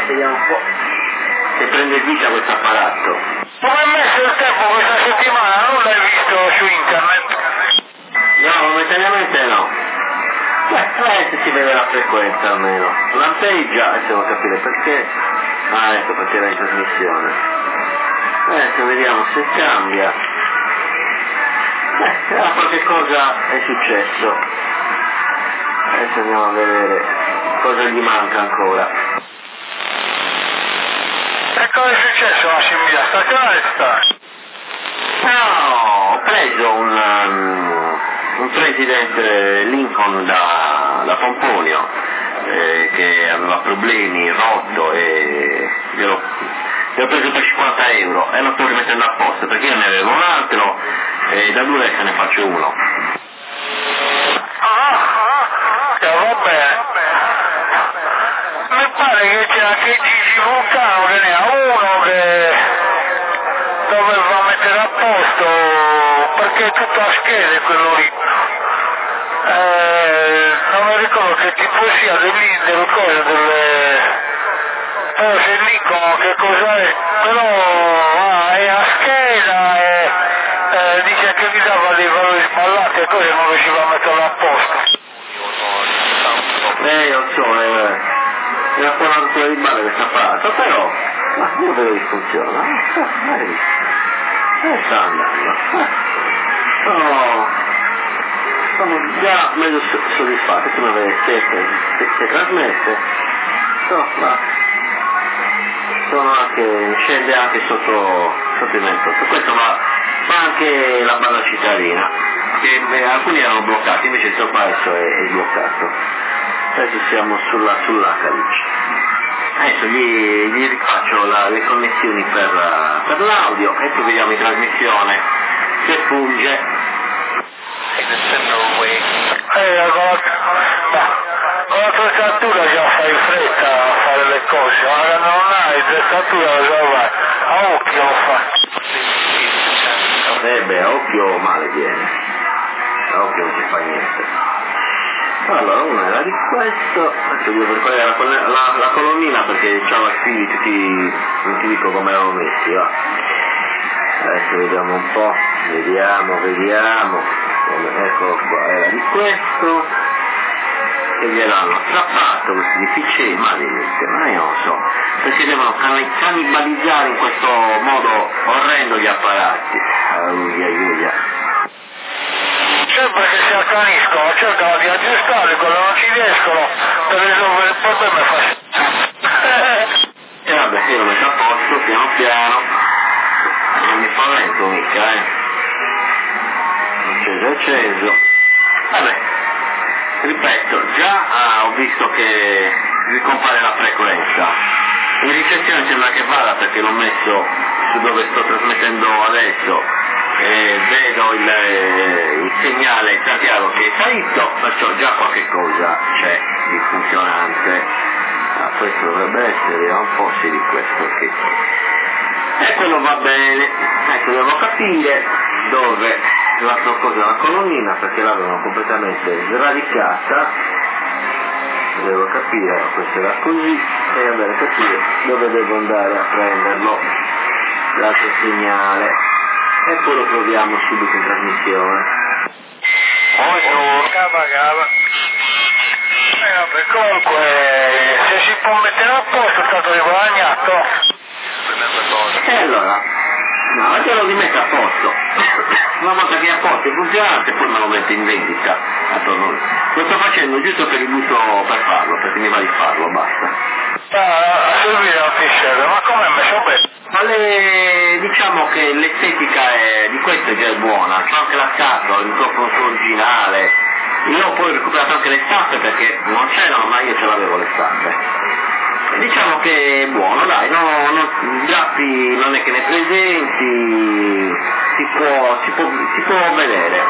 vediamo un po' se prende vita questo apparato. Come è messo il tempo questa settimana? Non l'hai visto su internet? No, momentaneamente no. Se si vede la frequenza almeno. Lampeggia, adesso devo capire perché. Ah, ecco perché era in trasmissione. Adesso vediamo se cambia. Qualche cosa è successo. Adesso andiamo a vedere cosa gli manca ancora. E cosa è successo Massimiliano? Sta calesta? No, ho preso un presidente Lincoln da Pomponio che aveva problemi, rotto e gliel'ho preso per 50 euro e lo sto rimettendo a posto perché io ne avevo un altro e da 2 ore ne faccio uno. Va bene. Mi pare che c'è anche Gigi Vulcano che ne ha uno che doveva mettere a posto perché è tutto a schede quello lì. Non mi ricordo che tipo sia delle cose però se dicono che cosa è, però è a scheda e dice che mi dava dei valori sballati e cose non riusciva a metterlo a posto. Lo so, è una buona rottura di balle questa apparato, però ma io vedo che funziona. Sta andando. Sono già meglio soddisfatto, come vedete, se trasmette. Sono anche, scende anche sotto il mentotto. Questo fa anche la banda cittadina, che alcuni erano bloccati, invece il sopra adesso è bloccato. Adesso siamo sull'HDC. Adesso gli rifaccio le connessioni per l'audio e poi vediamo in trasmissione se funge. Con la attrezzatura già fai fretta a fare le cose, ma non hai attrezzatura già vai, a occhio lo fai. A occhio male viene, a occhio non si fa niente. Allora, una era di questo, adesso devo preparare la colonnina perché c'aveva i figli tutti, non ti dico come erano messi, va. Adesso vediamo un po', vediamo, eccolo qua, era di questo, e gliel'hanno strappato questi difficili, ma io non so, perché devono cannibalizzare in questo modo orrendo gli apparati. Sempre che si accaniscono, cercano di aggiustarli, quando non ci riescono per risolvere il problema è facile. E vabbè, io lo metto a posto, piano piano, non mi spavento mica, acceso. Vabbè, ripeto, già ho visto che ricompare la frequenza. In ricezione sembra che vada perché l'ho messo su dove sto trasmettendo adesso. Vedo il segnale in Santiago che è salito, perciò già qualche cosa c'è di funzionante. Questo dovrebbe essere, vediamo un po' di questo qui. E quello va bene, ecco, devo capire dove l'altra cosa la colonnina perché l'avevano completamente sradicata. Devo capire, questo era così, e andare a capire dove devo andare a prenderlo, l'altro segnale. E poi lo troviamo subito in trasmissione. Cava. Comunque, se si può mettere a posto è stato guadagnato. E allora, no, io lo rimetto a posto. Una volta che è a posto è funzionante, poi me lo metto in vendita. Lo sto facendo giusto per il gusto per farlo, perché mi va di farlo, basta. Silvia non ti serve, ma come è messo bene? Ma diciamo che l'estetica di questo è già buona, c'è anche la scatola, il microfono originale. Io ho poi recuperato anche le stampe perché non c'erano, ma io ce l'avevo le stampe. Diciamo che è buono, dai, Giappi non è che ne presenti, si può vedere.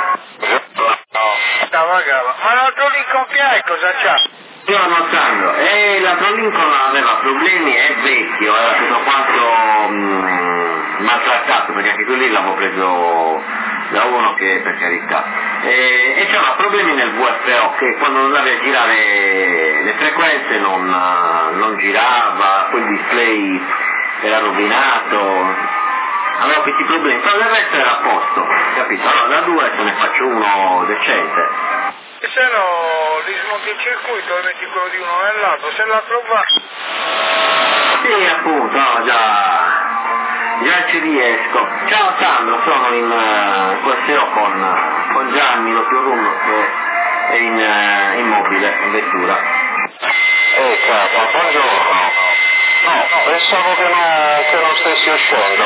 Ma l'altro Lincoln che hai cosa c'ha? Io notando, l'altro Lincoln aveva problemi, è vecchio, era tutto quanto maltrattato, perché anche quelli l'avevo preso da uno che per carità. E c'era problemi nel VFO che quando andavi a girare le frequenze non girava display era rovinato, avevo questi problemi, però del resto era a posto, capito? Allora da 2 adesso ne faccio uno decente. E se no li smonti il circuito e metti quello di uno nell'altro, se l'altro va. Sì, appunto, no, già ci riesco. Ciao Sandro, sono in corteo con Gianni, lo più lungo che è in mobile, in vettura. Capo, buongiorno. No, pensavo che non stessi uscendo.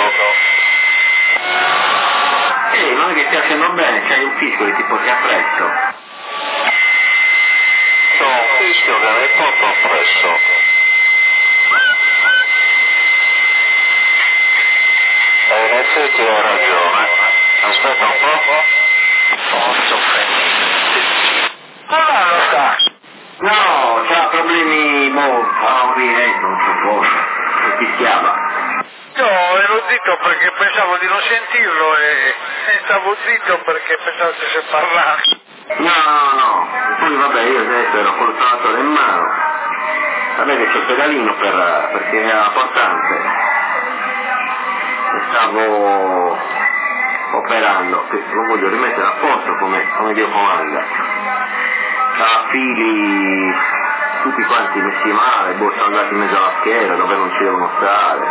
Non è che stia facendo bene, c'hai un fischio che ti porti appresso. C'ho un fischio che mi porto appresso. E in effetti hai ragione. Aspetta un po'. Forza, Allora lo sta. No, c'ha problemi, non riesco, non so cosa, si fischiava. Io ero zitto perché pensavo di non sentirlo e stavo zitto perché pensavo stesse parlando. No, poi vabbè, io adesso ero col tracciatore in mano, vabbè che c'ho il pedalino perché era portante, e stavo operando, che lo voglio rimettere a posto come Dio comanda. A fili tutti quanti messi male, sono andati in mezzo alla schiera dove non ci devono stare.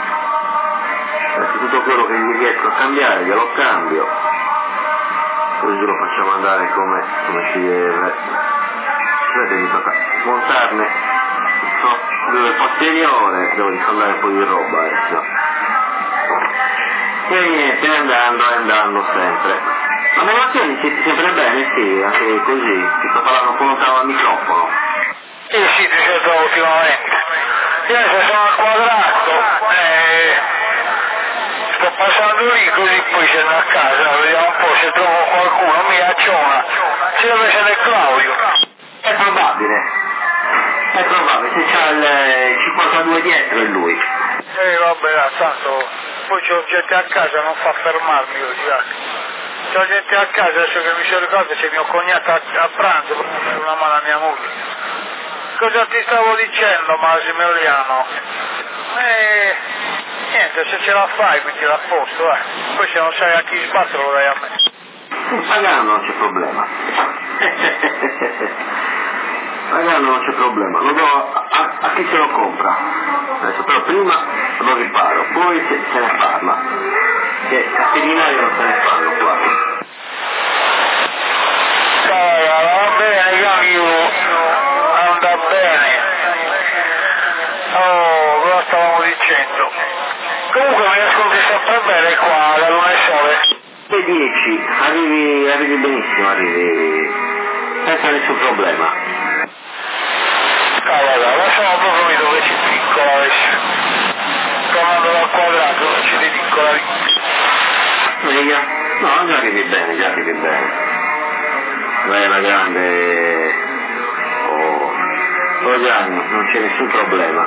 Tutto quello che gli riesco a cambiare glielo cambio, così lo facciamo andare come ci deve. Vedete, mi tocca smontarne il posteriore, devo rifondare un po' di roba adesso. E niente, andando sempre. Ma le emozioni siete sempre bene, sì, anche così, ti sto parlando un po' lontano dal microfono. Sì, ti sento ultimamente. Io adesso sono al quadrato, sto passando lì così poi scendo a casa, vediamo un po' se trovo qualcuno, mi acciona. Se deve essere Claudio. È probabile, se c'ha il 52 dietro è lui. Vabbè, tanto poi c'ho gente a casa, non fa fermarmi oggi. C'ho gente a casa, adesso che mi sono ricordato c'è mio cognato a pranzo per dare una mano a mia moglie. Cosa ti stavo dicendo, Massimiliano? Niente, se ce la fai metti a posto, poi se non sai a chi sbattere lo dai a me. Pagando non c'è problema. Pagando non c'è problema, lo do a chi se lo compra. Adesso però prima lo riparo, poi se ne parla. Che castellinari non se ne fanno qua. Va bene, Gavio, anda bene. Oh, cosa stavamo dicendo? Comunque mi ascolti sempre bene qua, da Luna e Sole. Le 10, arrivi benissimo, senza nessun problema. Lasciamo proprio dove ci piccola adesso. Tornando dal quadrato, dove ci piccola lì. No, già arrivi bene. Vai alla grande. Oh Gianni, non c'è nessun problema.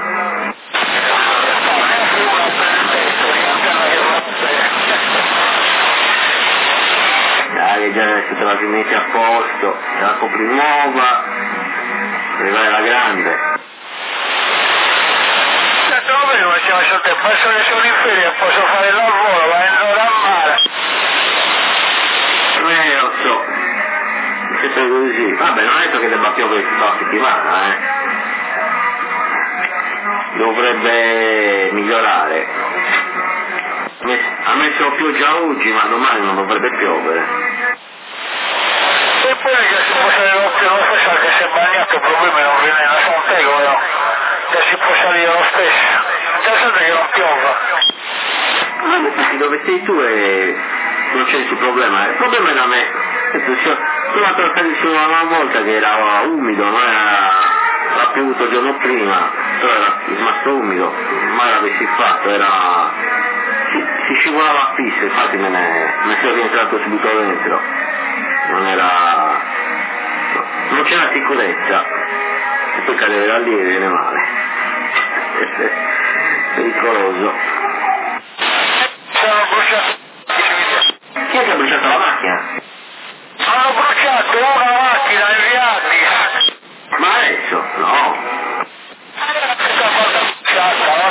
Dai, già adesso te la rimetti a posto, te la compri nuova, e vai alla grande. Va bene, ma ci lascio tempo, adesso che sono in ferie posso fare il lavoro, ma è un'ora a mare. Lo so, sempre così. Vabbè, non è detto che debba piovere tutta la settimana, Dovrebbe migliorare. Ha messo pioggia oggi, ma domani non dovrebbe piovere. E poi che si può salire lo stesso, che se è bagnato il problema non viene da Sant'Ego, no? Che si può salire lo stesso. Interessante che non piova. Dove sei tu non c'è nessun problema. Il problema è da me. Sono andato una volta che era umido, non era piovuto il giorno prima, però era rimasto umido, mai l'avessi fatto, si scivolava a pista, infatti me ne sono rientrato subito dentro. Non c'era sicurezza, e poi cadere da lì e viene male. Pericoloso. Sono bruciato. Chi è che ha bruciato la macchina? Hanno bruciato una macchina in Viadis. Ma adesso? No. Questa volta bruciata,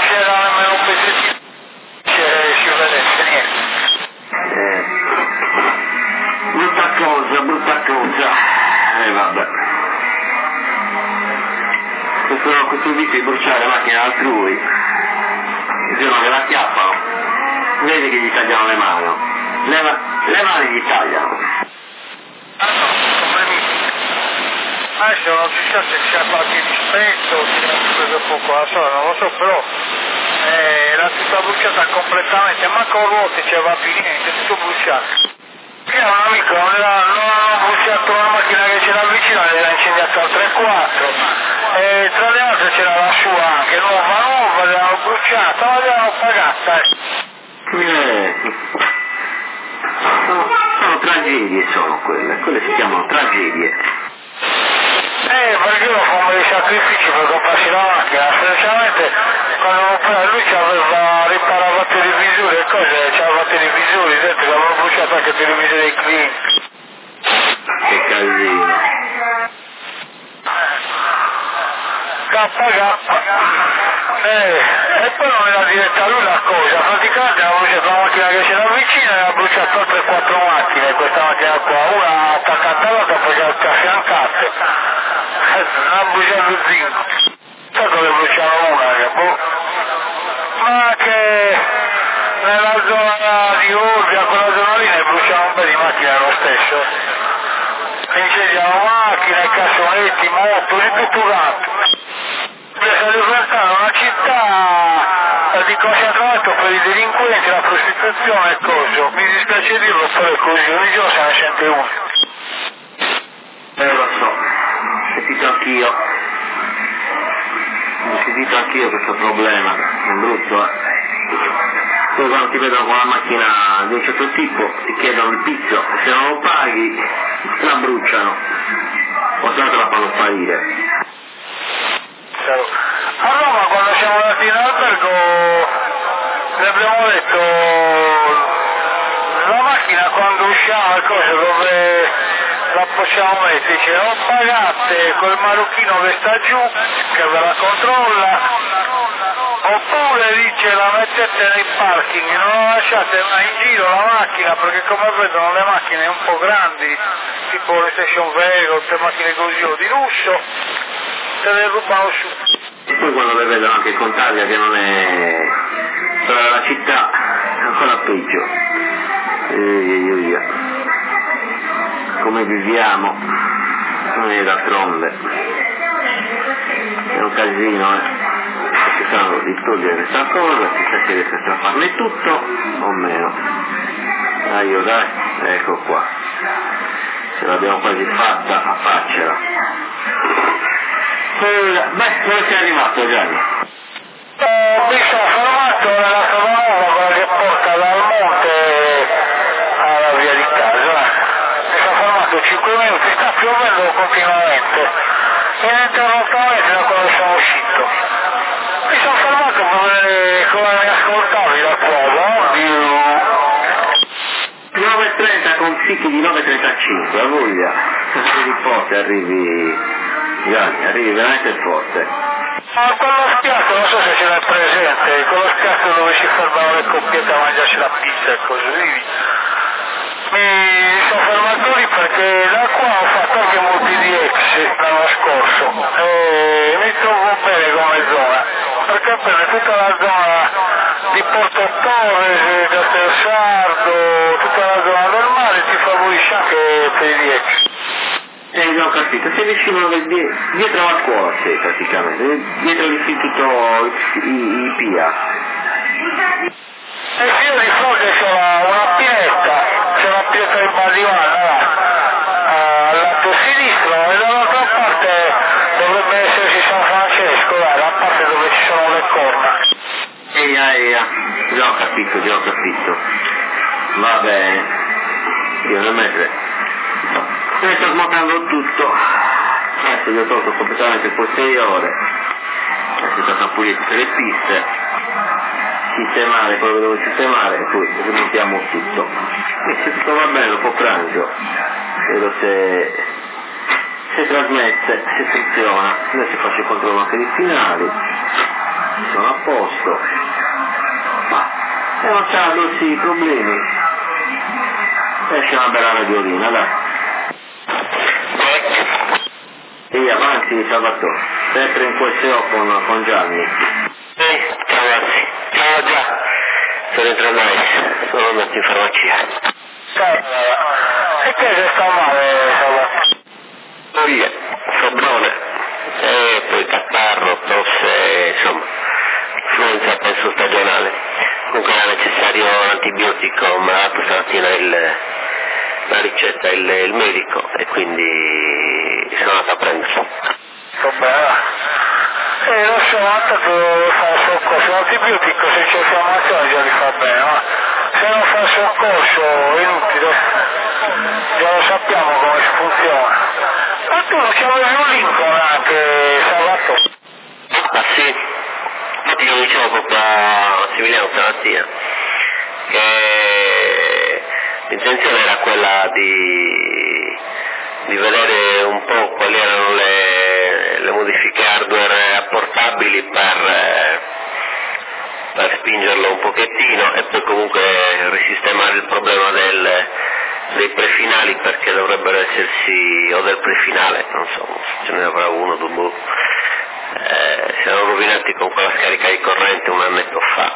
questo vizio di bruciare la macchina altrui, il giorno che la acchiappano, vedi che gli tagliano le mani, le mani gli tagliano. Adesso non si sa se c'è qualche dispetto, se ha preso poco la sola, non lo so, però era tutta bruciata completamente, manco ruote c'è va più niente, tutto bruciato. Io un amico non ho bruciato una macchina che c'era vicino, l'era incendiata al 3-4 e tra le altre c'era la sua anche, nuova, l'avevano bruciata, ma l'avevano pagata. Sono tragedie, quelle si chiamano tragedie. Perché io ho fatto dei sacrifici per comprarsi la macchina, specialmente quando lui ci aveva riparato televisori e cose, c'aveva televisori dentro, che avevano bruciato anche televisori dei clienti. Che casino. E poi non era diretta lui la cosa, praticamente aveva bruciato la macchina che c'era vicino e ha bruciato altre 4 macchine, questa macchina qua, una attaccata all'altra perché ha affiancate, non ha bruciato il zinco, sai cosa bruciava una, ma anche nella zona di Olbia, quella zona lì ne bruciava un po' di macchine lo stesso, incendiavano macchine, cassonetti, moto, di tutto quanto. Per diventare una città di concentramento per i delinquenti, la prostituzione e cose. Mi dispiace dirlo, però è così, ogni giorno se ne sente uno. Lo so, ho sentito anch'io questo problema, è brutto, Poi quando ti vedono con una macchina di un certo tipo ti chiedono il pizzo, se non lo paghi la bruciano, o se no te la fanno sparire. A Roma quando siamo andati in albergo le abbiamo detto la macchina quando usciamo e cose dove la possiamo mettere, dice o pagate quel marocchino che sta giù che ve la controlla oppure dice la mettete nei parking, non la lasciate mai in giro la macchina perché come vedono le macchine un po' grandi tipo le station wagon, tutte macchine così o di lusso se le rubano su. E poi quando le vedono anche con Taglia che non è la città è ancora peggio. Come viviamo noi d'altronde è un casino cercando di togliere questa cosa, chissà che riesce a farne tutto o meno. Dai, ecco qua, ce l'abbiamo quasi fatta a farcela. Dove sei arrivato Gianni? Mi sono fermato nella strada nuova, quella che porta dal monte alla via di casa. Mi sono fermato 5 minuti, sta piovendo continuamente, ininterrottamente da quando sono uscito. Mi sono fermato per come mi ascoltavi da qua, no? 9.30 con picchi di 9.35, a voglia. Arrivi forte, Gianni, arrivi veramente forte. Ma quello spiazzo, non so se ce l'hai presente, quello spiazzo dove si fermavano le coppiette a mangiarsi la pizza e così lì. Mi sono fermato lì perché da qua ho fatto anche molti di ex l'anno scorso e mi trovo bene come zona, perché prende tutta la zona di Porto Torres, Castersardo, tutta la zona del mare ti favorisce anche per gli ex. Ho capito, sei vicino dietro alla scuola, sei praticamente, dietro l'istituto IPIA. E io di fronte c'ho una pinetta, c'è una pinetta di Badivana là, al lato sinistro e dall'altra parte dovrebbe esserci San Francesco, là, la parte dove ci sono le corna. Già ho capito. Va bene, io non mettere. Sto smontando tutto, adesso gli ho tolto completamente il posteriore, adesso sto a pulire tutte le piste, sistemare quello che devo sistemare e poi rimontiamo tutto. E se tutto va bene dopo pranzo, vedo se trasmette, se funziona, adesso faccio il controllo anche dei finali, sono a posto, ma non c'ha grossi problemi, esce una bella radiolina, dai. E avanti Salvatore. sempre in QSO con Gianni. Ciao Massi. Ciao già. Sono entrato adesso, sono andato in farmacia. E che sta male, Moglie, febbrone, e poi catarro, tosse, insomma, influenza penso stagionale. Comunque era necessario un antibiotico, mi ha dato stamattina la ricetta il medico e quindi sono andato a prenderlo. sto bene. Lo so, devo fare soccorso, l'antibiotico se c'è infiammazione già li fa bene, ma se non fa soccorso è inutile, già lo sappiamo come si funziona. Ma tu non c'avevi un Lincoln anche, Salvatore? Ah sì, infatti io dicevo proprio a Massimiliano stamattina che l'intenzione era quella di vedere un po' quali erano le modifiche hardware apportabili per spingerlo un pochettino e poi comunque risistemare il problema dei prefinali, perché dovrebbero essersi, o del prefinale, non so, ce ne avrà uno, due, si erano rovinati con quella scarica di corrente un annetto fa.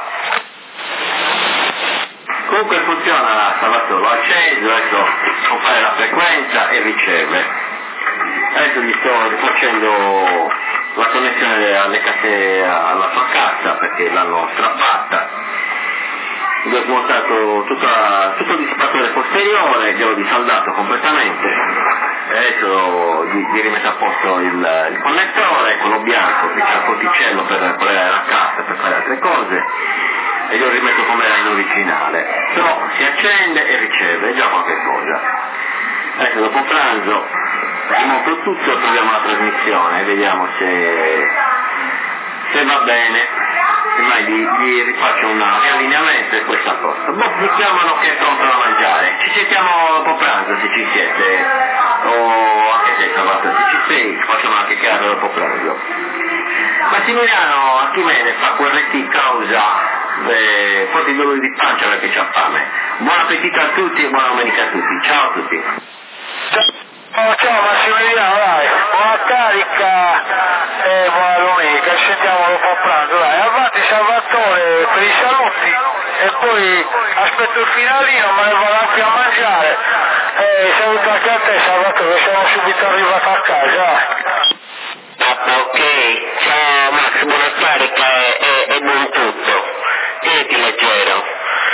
Comunque funziona, Salvatore, l'ho acceso, adesso compare la frequenza e riceve. Adesso gli sto rifacendo la connessione alle casse alla sua cassa perché l'hanno strappata. Gli ho smontato tutto il dissipatore posteriore, gliel'ho disaldato completamente. E adesso gli rimetto a posto il connettore, quello bianco che c'ha il porticello per collegare la cassa, per fare altre cose, e glielo rimetto come era in originale. Però si accende e riceve, è già qualche cosa. Adesso dopo pranzo rimonto tutto, troviamo la trasmissione e vediamo se va bene. Semmai gli rifaccio un riallineamento e poi sta a posto. Mi chiamano che è pronto da mangiare. Ci sentiamo dopo pranzo se ci siete, o anche te Salvatore, se ci sei facciamo una chiacchierata dopo pranzo. Massimiliano Archimede fa QRT causa forti dolori di pancia perché c'ha fame. Buon appetito a tutti e buona domenica a tutti. Ciao a tutti. Ciao Massimiliano, dai, buona carica e buona domenica, ci sentiamo dopo a pranzo, dai, avanti Salvatore per i saluti e poi aspetto il finalino, me ne vado anche a mangiare e saluto anche a te Salvatore, siamo subito arrivati a casa. Ok, ciao Max, buona carica e buon tutto, tieniti leggero.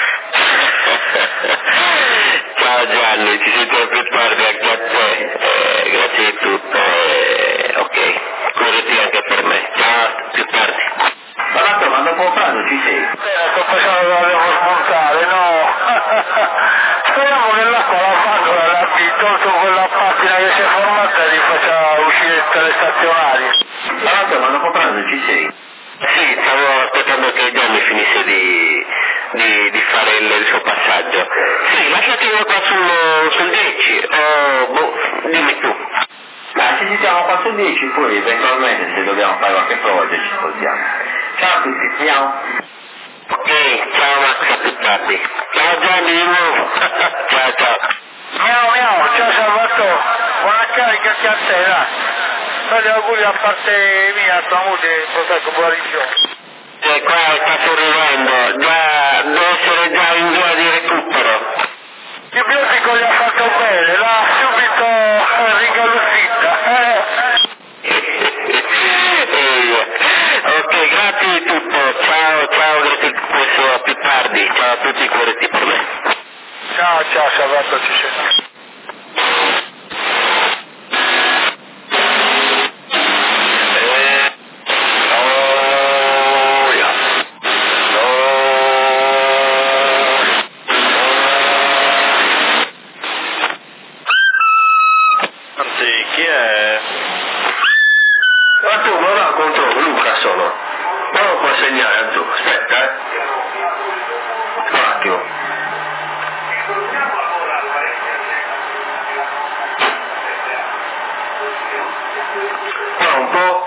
Ciao Gianni, ci sentiamo più tardi anche a te, grazie di tutto, ok, corretti anche per me, ciao, più tardi. Salvatore, ma dopo pranzo ci sei? Sto pensando che la devo smontare, no? Speriamo che l'acqua la fanno, l'abbia tolto quella pattina che si è formata e li faccia uscire in telestazionarie. Salvatore, ma dopo pranzo ci sei? Sì, stavo aspettando che Gianni finisse di fare il suo passaggio. Sì, lasciatelo qua sul 10, dimmi tu. Ma ci sentiamo qua sul 10, poi eventualmente se dobbiamo fare qualche prova ci ascoltiamo. Ciao a tutti, ciao. Ok, ciao Max, a più tardi. Ciao Gianni di nuovo. Ciao ciao. Miau, ciao Salvatore, buona carica anche a te, dai. Fate auguri a parte mia, a tua moglie, protetto guarigione. E qua sta sorridendo, deve essere già in via di recupero. Il biotico gli ha fatto bene, l'ha subito ringaluzzita. Ok, grazie di tutto, ciao, grazie di questo, a più tardi, ciao a tutti, corretti per me. Ciao Salvatore, ci sentiamo. Chi è? Ma tu, ma va contro Luca sono. Ma non puoi segnare tu, aspetta, un attimo. Qua un po'.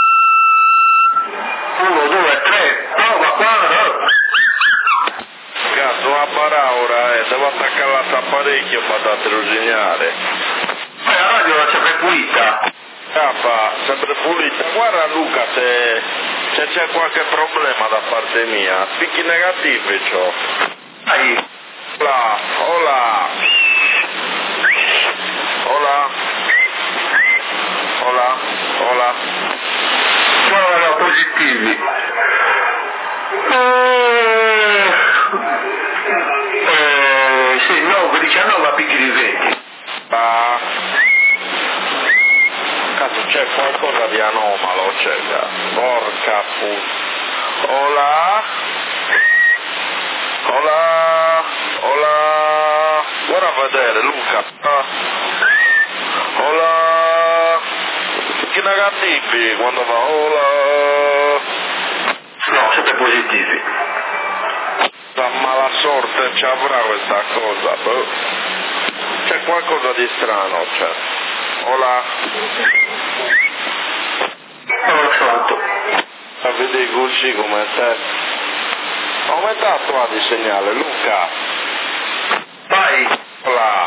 1, 2, 3, prova qua, no? Cazzo, a paraura, devo attaccare l'apparecchio per darti lo segnale. Ma la radio la c'è pulita. Sempre pulita. Guarda Luca se c'è qualche problema da parte mia. Spicchi negativi c'ho. Dai. Hola, hola. Hola. Hola, hola. No, positivi. Sì, 9, 19 a picchi di 20. Cazzo c'è qualcosa di anomalo, c'è. Porca puttana. Hola. Hola. Hola. Guarda a vedere Luca. Hola. Che negativi quando va hola. No, siete positivi. La mala sorte ci avrà questa cosa. C'è qualcosa di strano, c'è. Hola. Non lo so. A vedere così come te. Aumentato qua di segnale, Luca. Vai. Hola.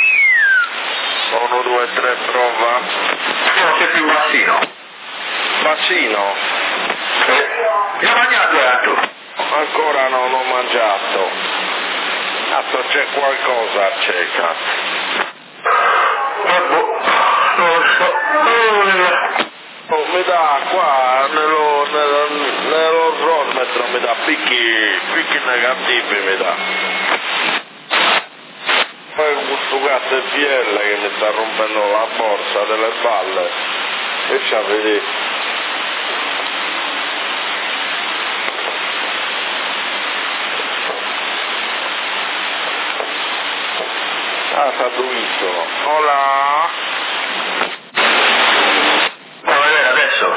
1, 2, 3, prova. No, sei più bassino. Bacino. Già mangiato l'altro. Ancora non ho mangiato. Cazzo c'è qualcosa a cieca. Non lo so. Oh, mi dà qua nello rollmetro mi dà picchi negativi mi dà. Poi questo gatto è fiella che mi sta rompendo la borsa delle balle. E ci vedi. Ah, sta dormito. Hola. Va vedere adesso.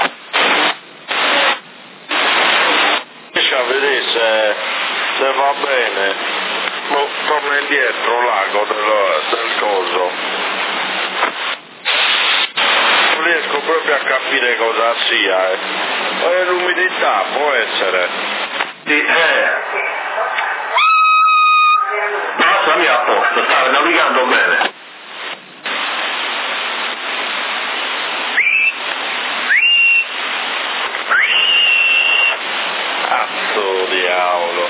Riesci a vedere se va bene. Torna indietro l'ago del coso. Non riesco proprio a capire cosa sia. È l'umidità, può essere. Sì, no, sono io a posto, stavo navigando bene. Cazzo diavolo.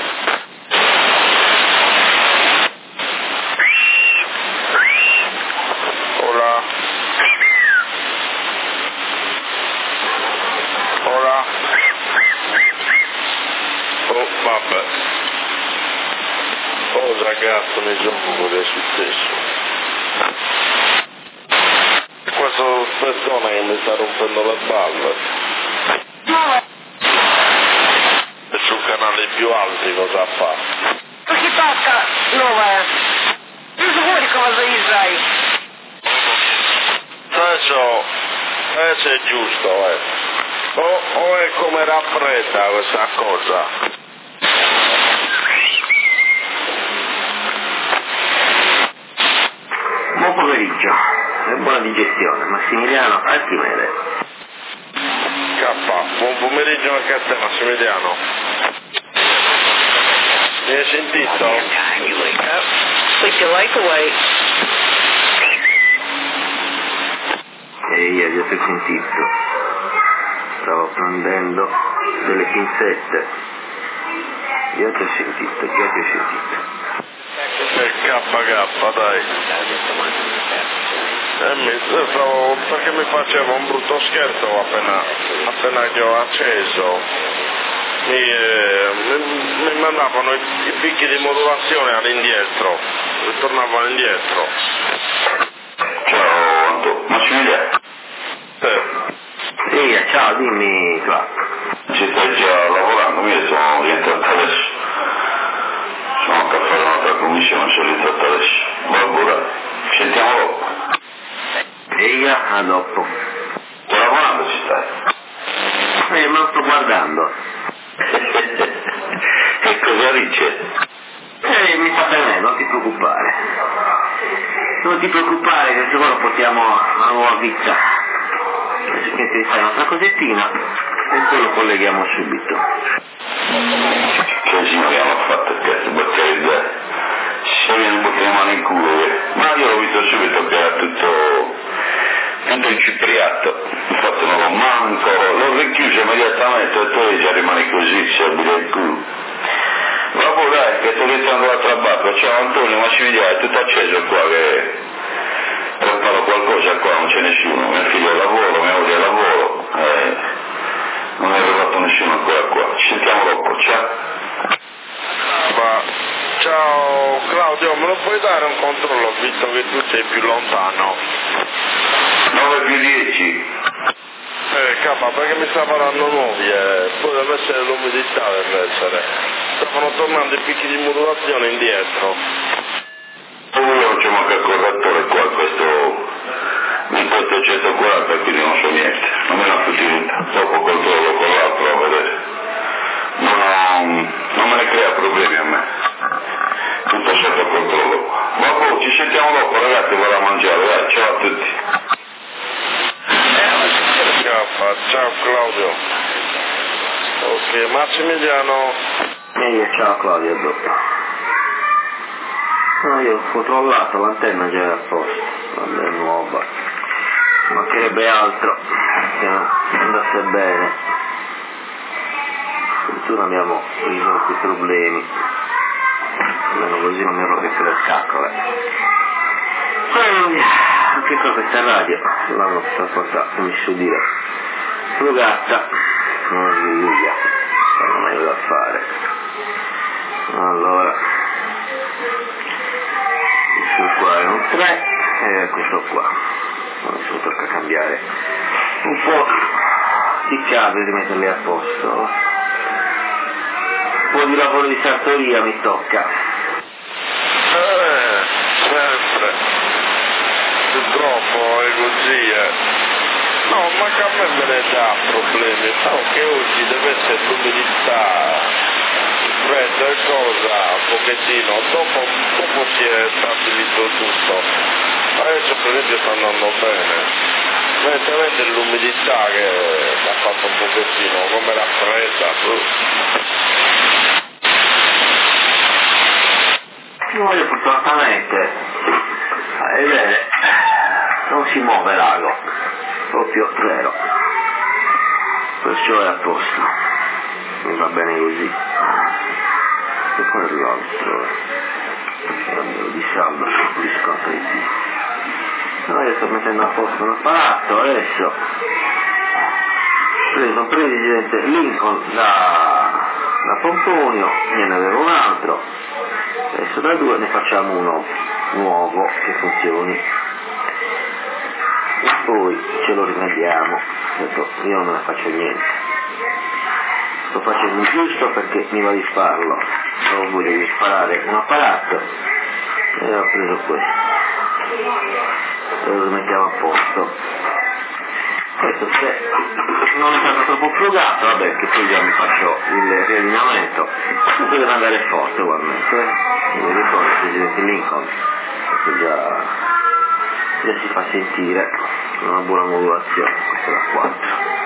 Ora. Ora. Oh, vabbè. Oh ragazzo, mi gioco che è successo. Questo persona che mi sta rompendo le balle. E sul canale più alti cosa fa? Похитавка новая. Из Горького заезжай. Adesso è giusto, O è come raffredda questa cosa? Buon pomeriggio e buona digestione. Massimiliano Archimede. Buon pomeriggio anche a te Massimiliano. Mi hai sentito? Sleep your life away. E io ti ho sentito. Stavo prendendo delle pinzette. Io ti ho sentito. KK, dai. Perché mi faceva un brutto scherzo appena che ho acceso. Mi mandavano i picchi di modulazione all'indietro, ritornavo all'indietro. Ciao Anto, Massimiliano. Sì, ciao, dimmi qua. Ci stai già lavorando? Io sono rientrato adesso. Sono a fare un'altra commissione, sono rientrato adesso. Vabbè, sentiamo dopo. E io a dopo. Sto lavorando ci stai? Ma lo sto guardando. E cosa dice? Mi sta bene, non ti preoccupare. Non ti preoccupare che se vuoi portiamo a nuova vita. Che ti fai un'altra cosettina e poi lo colleghiamo subito. Che sì, abbiamo fatto il test, bottiglia. Se viene un po' di mano in culo, ma io l'ho visto subito che era tutto chiudo il cipriato, infatti non lo manco, l'ho richiuso immediatamente e tu già rimani così, si abita il culo. Vabbè dai, che sto rientrando dall'altra barca, ciao Antonio, Massimiliano, è tutto acceso qua che preparo qualcosa qua, non c'è nessuno, mio figlio al lavoro, mia moglie al lavoro, non è arrivato nessuno ancora qua, ci sentiamo dopo, ciao. Ciao Claudio, me lo puoi dare un controllo visto che tu sei più lontano? 9+10. Perché mi sta parlando nuovi, poi deve essere l'umidità, deve essere. Stavano tornando i picchi di modulazione indietro. Non c'è manca il correttore qua, in questo 140, quindi non so niente, non me l'ha finita, dopo controllo con l'altro a vedere. Non me ne crea problemi a me, tutto sotto controllo qua. Vabbè, ci sentiamo dopo ragazzi, vado a mangiare, dai, ciao a tutti. Ciao Claudio. Ok, Massimiliano. Ciao Claudio, dopo. No, io ho controllato, l'antenna già era a posto, quando è nuova. Mancherebbe altro, che andasse bene. Addirittura abbiamo risolto i problemi. Almeno così non mi ero detto le scatole. Anche qua questa radio l'hanno stata, come si può dire, plugata, non sveglia, non è da fare. Allora, questo qua è un 3 e questo qua. Adesso tocca cambiare un po' di cavi e rimetterli a posto. Un po' di lavoro di sartoria mi tocca. Sempre. Purtroppo è così, No, ma che a me me ne dà problemi, so che oggi deve essere l'umidità, freddo e cosa, un pochettino, dopo si è stabilito tutto. Adesso per esempio sta andando bene, evidentemente l'umidità che ha fatto un pochettino, come la fredda. Io fortunatamente, non si muove l'ago, proprio zero, perciò è a posto, mi va bene così. E poi l'altro, di saldo, di sconto di più. No, io sto mettendo a posto un apparato, adesso ho preso un presidente Lincoln da Pomponio, ne avevo un altro, adesso da 2 ne facciamo uno nuovo che funzioni e poi ce lo rivendiamo. Io non me ne faccio niente, sto facendo il giusto perché mi va di farlo, non voglio disparare un apparato e ho preso questo e lo mettiamo a posto. Questo se non è stato troppo plugato, vabbè, che poi già mi faccio il riallineamento, questo deve andare forte ugualmente, mi ricordo il presidente Lincoln, che già si fa sentire una buona modulazione. Questa è la 4,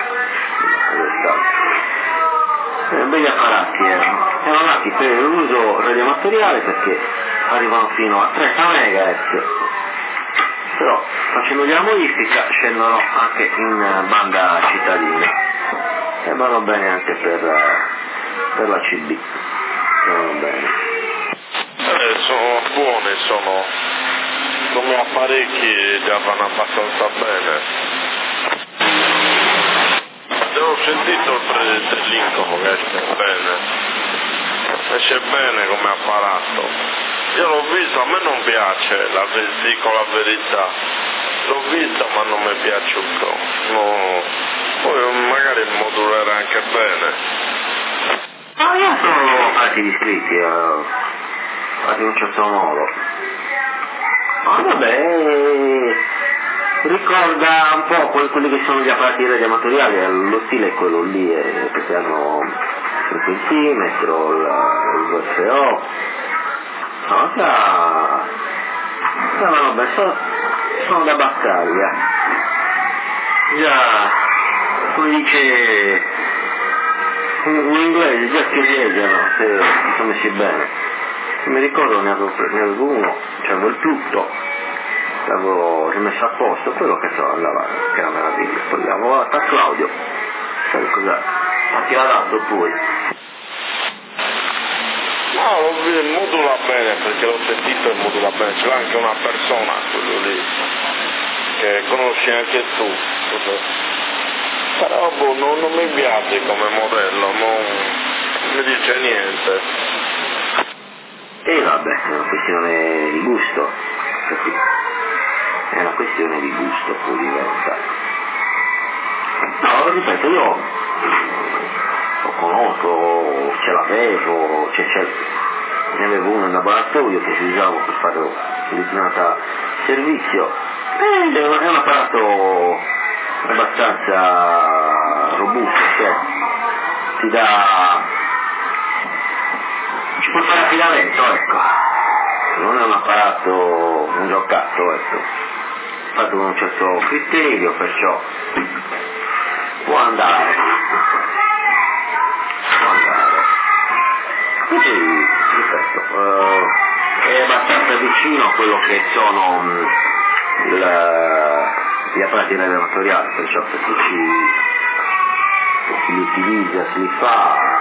begli apparati erano nati per l'uso radioamatoriale perché arrivano fino a 30 MHz, però facendo la modifica scendono anche in banda cittadina e vanno bene anche per la CB, vanno bene. Sono buone, come apparecchi già vanno abbastanza bene. Ho sentito il presidente Lincoln che esce bene come apparato. Io l'ho visto, a me non piace, dico la verità, l'ho visto ma non mi è piaciuto, no. Poi magari modulerà anche bene. No, io sono fatti gli iscritti, fatti in un certo modo. Ma vabbè, ricorda un po' quelli che sono gli apparati radioamatoriali, lo stile è quello lì, perché hanno il frequenzimetro, il VFO, no, vabbè, sono da battaglia, già, come dice in inglese, già scheggiano se sono messi bene. Mi ricordo ne avevo uno, c'avevo il tutto, l'avevo rimesso a posto, quello che so, andava, che era meraviglia. Poi l'avevo dato a Claudio, sai cosa? Ma ti l'ha dato poi? No, modula bene, perché l'ho sentito e modula bene, c'è anche una persona, quello lì, che conosci anche tu, però non mi piace come modello, non mi dice niente. E vabbè, è una questione di gusto, capito? È una questione di gusto, poi diventa. No, ripeto, io lo conosco, ce l'avevo, ne avevo uno in laboratorio che si usava per fare l'ultimata servizio, è un apparato abbastanza robusto, cioè ti dà, ci puoi fare affidamento, ecco, non è un apparato, un giocattolo, ecco, fatto con un certo criterio, perciò può andare. Quindi, ripeto, è abbastanza vicino a quello che sono gli apparati laboratoriali, perciò per chi li utilizza, si li fa,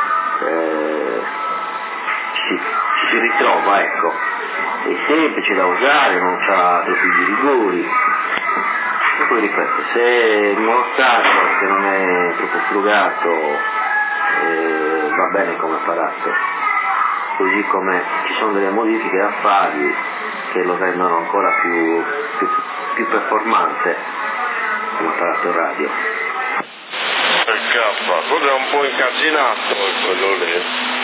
ci si ritrova, ecco, è semplice da usare, non c'ha troppi rigori. E poi ripeto, se in uno stato che non è troppo frugato, va bene come apparato, così come ci sono delle modifiche da fargli che lo rendono ancora più performante come apparato radio. Quello è un po' incasinato quello lì.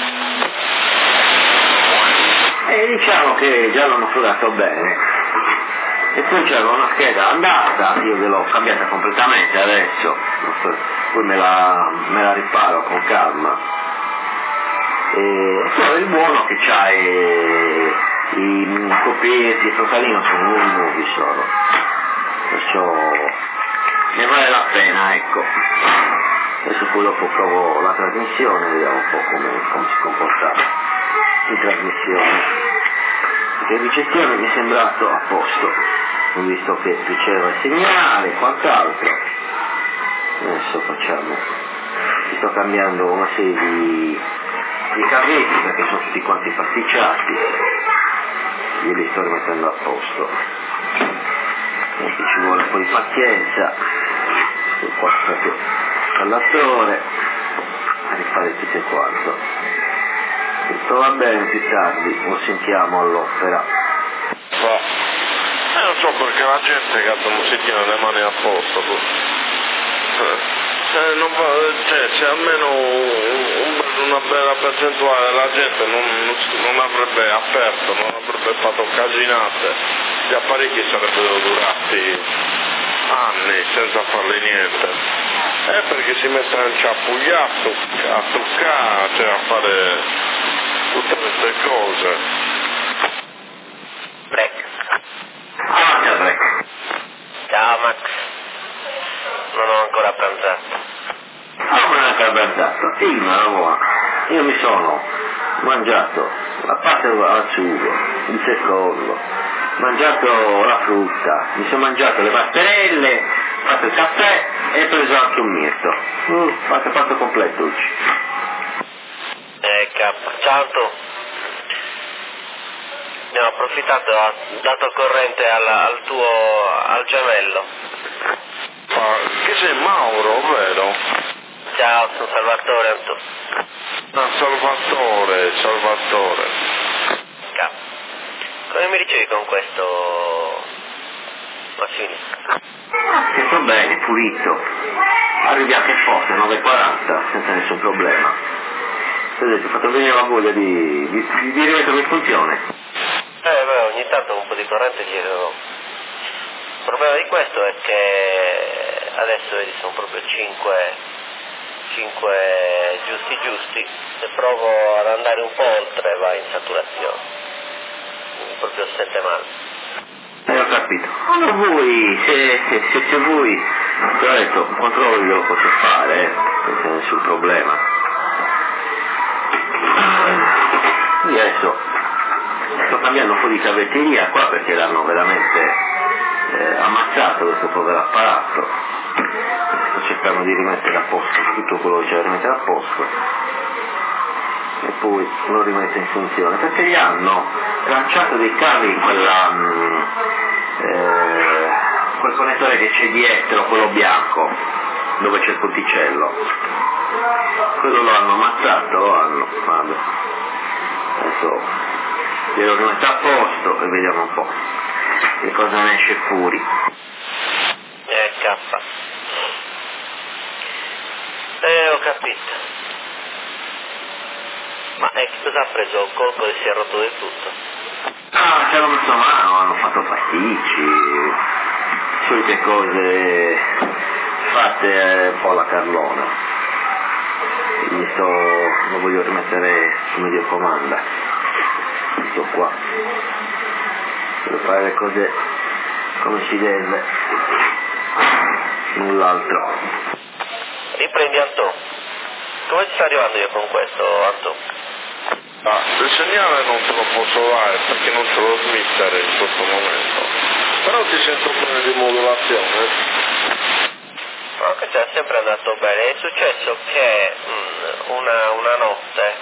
E diciamo che già l'hanno frugato bene. E poi c'era una scheda andata, io gliel'ho cambiata completamente adesso, poi me la riparo con calma. E però il buono che c'ha i coperti e frontalino sono nuovi solo, perciò ne vale la pena, ecco. Adesso poi dopo provo la trasmissione, vediamo un po' come si comporta in trasmissione. Perché in ricezione mi è sembrato a posto, ho visto che riceveva il segnale e quant'altro. Adesso facciamo, sto cambiando una serie di cavetti perché sono tutti quanti pasticciati, io li sto rimettendo a posto. Quindi ci vuole un po' di pazienza, qua proprio installatore a rifare tutto quanto. Se tutto va bene, più tardi lo sentiamo all'opera. Non so perché la gente non si tiene le mani a posto. Se almeno una bella percentuale la gente non avrebbe aperto, non avrebbe fatto casinate, gli apparecchi sarebbero durati anni senza farle niente. Perché si mette a inciappugliare, a toccare, cioè a fare tutte queste cose. Black. Ciao Black. Ciao Max. Non ho ancora pranzato. Non ho ancora pranzato. Io mi sono mangiato la pasta al sugo, il secondo, mangiato la frutta, mi sono mangiato le passerelle, fatto il caffè e preso anche un mirto. Fatto completo oggi. Ciao. Ne ho approfittato, ho dato corrente al gemello. Che sei Mauro, vero? Ciao, sono Salvatore Anto. Salvatore. Capo. Come mi ricevi con questo Massini? Tutto bene, pulito. Arrivi anche forte, 9:40, senza nessun problema. Vedete, ho fatto venire la voglia di rimetterlo in funzione. Ogni tanto un po' di corrente chiedo. Il problema di questo è che adesso vedi sono proprio 5 giusti, se provo ad andare un po' oltre va in saturazione, proprio sente male. Ho capito. Allora voi, se voi, ti ho detto, un controllo glielo posso fare, senza nessun problema. Io adesso sto cambiando un po' di cavetteria qua perché l'hanno veramente ammazzato questo povero apparato, sto cercando di rimettere a posto tutto quello che c'è da rimettere a posto e poi lo rimetto in funzione, perché gli hanno lanciato dei cavi in quel connettore che c'è dietro, quello bianco, dove c'è il ponticello, quello lo hanno ammazzato, vabbè, adesso glielo rimetto a posto e vediamo un po' che cosa ne esce fuori. K. Ho capito. Ma che cosa ha preso un colpo e si è rotto del tutto? Ah, ci hanno messo mano, hanno fatto pasticci, solite cose fatte un po' alla Carlona. Lo voglio rimettere su videocomanda, questo qua, per fare le cose come si deve, null'altro. Riprendi Anton. Come ci sta arrivando io con questo, Anton? Il segnale non te lo posso dare perché non ce l'ho smettere in questo momento, però ti sento bene di modulazione. Questo è sempre andato bene. È successo che una notte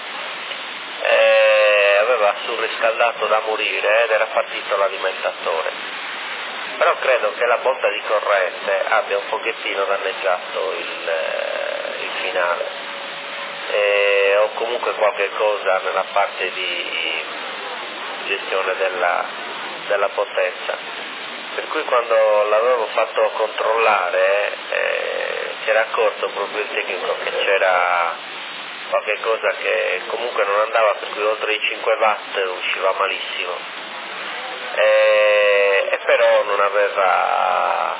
aveva surriscaldato da morire ed era partito l'alimentatore, però credo che la botta di corrente abbia un pochettino danneggiato il finale. O comunque qualche cosa nella parte di gestione della potenza, per cui quando l'avevo fatto controllare si era accorto proprio il tecnico che c'era qualche cosa che comunque non andava, per cui oltre i 5 watt usciva malissimo, e però non aveva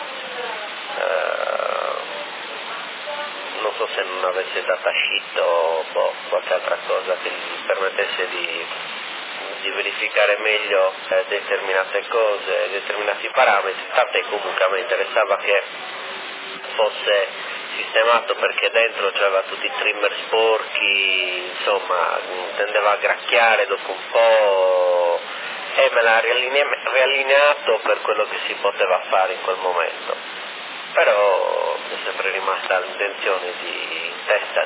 non so se non avesse datasheet o qualche altra cosa che gli permettesse di verificare meglio determinate cose, determinati parametri, tant'è comunque a me interessava che fosse sistemato, perché dentro c'aveva tutti i trimmer sporchi, insomma tendeva a gracchiare dopo un po', e me l'ha riallineato per quello che si poteva fare in quel momento. Però mi è sempre rimasta l'intenzione in testa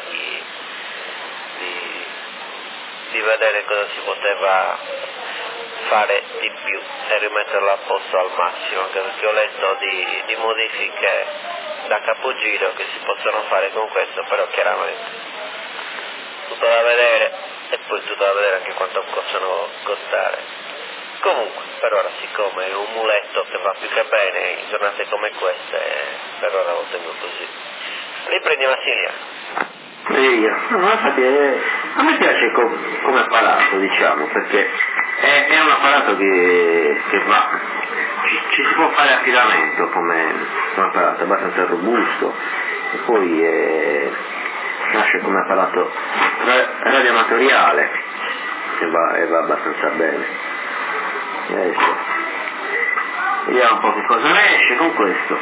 di vedere cosa si poteva fare di più e rimetterlo a posto al massimo, anche perché ho letto di modifiche da capogiro che si possono fare con questo, però chiaramente tutto da vedere, e poi tutto da vedere anche quanto possono costare. Comunque, per ora, siccome è un muletto che va più che bene in giornate come queste, per ora lo tengo così. Riprendi Massimiliano. No, infatti a me piace come apparato, diciamo, perché è un apparato che va, ci si può fare affidamento come apparato, è abbastanza robusto, e poi nasce come apparato radioamatoriale, e va abbastanza bene. Adesso vediamo un po' che cosa ne esce con questo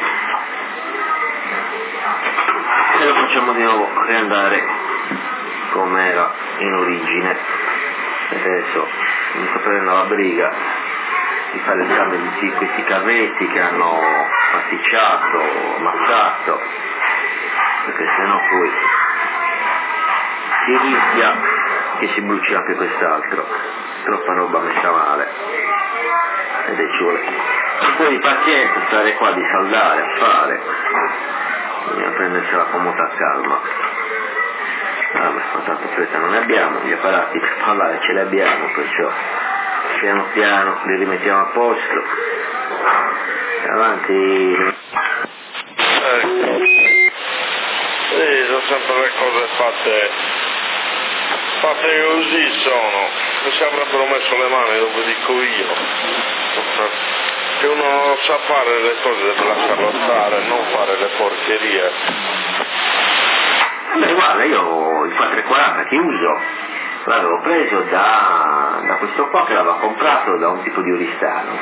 e lo facciamo di nuovo riandare come era in origine. Adesso mi sto prendendo la briga di fare il cambio di questi cavetti che hanno pasticciato, ammazzato, perché sennò poi si rischia che si bruci anche quest'altro, troppa roba messa male. Ed ci vuole un po' di pazienza, stare qua di saldare, a fare, bisogna prendersela con molta calma. Ma tanto fretta non ne abbiamo, gli apparati per parlare ce li abbiamo, perciò piano piano li rimettiamo a posto e avanti. Sì, sono sempre le cose fatte così sono, mi ci avrebbero messo le mani dove dico io. Se uno non sa fare le cose deve lasciarlo stare, non fare le porcherie. Beh, guarda, io il 440 che uso l'avevo preso da questo qua che l'aveva comprato da un tipo di oristano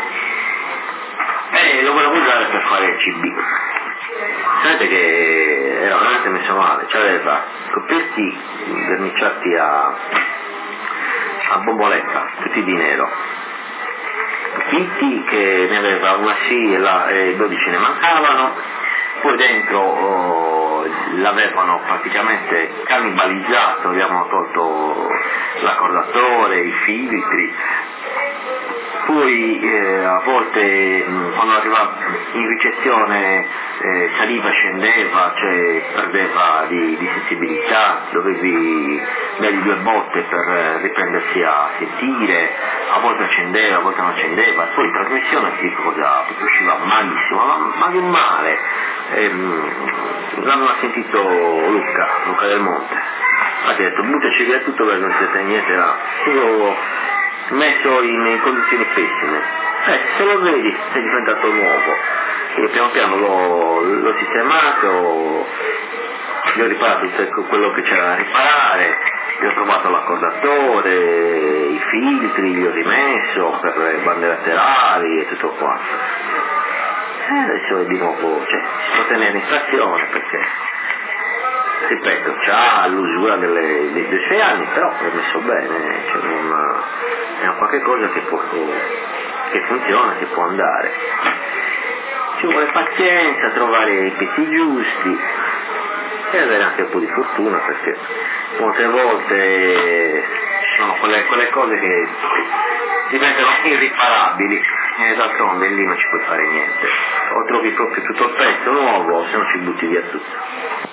e lo volevo usare per fare il CB. Sapete che era veramente messo male, c'aveva coperti verniciati a bomboletta, tutti di nero, fitti, che ne aveva una sì e 12 ne mancavano, poi dentro l'avevano praticamente cannibalizzato, avevano tolto l'accordatore, i filtri, poi a volte quando arrivava in ricezione saliva, scendeva, cioè perdeva di sensibilità, dovevi dargli 2 botte per riprendersi a sentire, a volte accendeva, a volte non accendeva, poi in trasmissione che cosa, perché usciva malissimo, ma che male, l'aveva sentito Luca del Monte, ha detto buttaci via tutto perché non c'è niente là, io messo in condizioni pessime, se lo vedi sei diventato nuovo, io piano piano l'ho sistemato, gli ho riparato tutto quello che c'era da riparare, gli ho trovato l'accordatore, i filtri, gli ho rimesso per le bande laterali e tutto quanto, e adesso è di nuovo, cioè si può tenere in stazione perché, ripeto, c'ha l'usura dei 6 anni, però è messo bene, cioè è una qualche cosa che funziona, che può andare. Ci vuole pazienza, trovare i pezzi giusti e avere anche un po' di fortuna, perché molte volte ci sono quelle cose che diventano irriparabili e d'altronde lì non ci puoi fare niente, o trovi proprio tutto il pezzo nuovo o se no ci butti via tutto.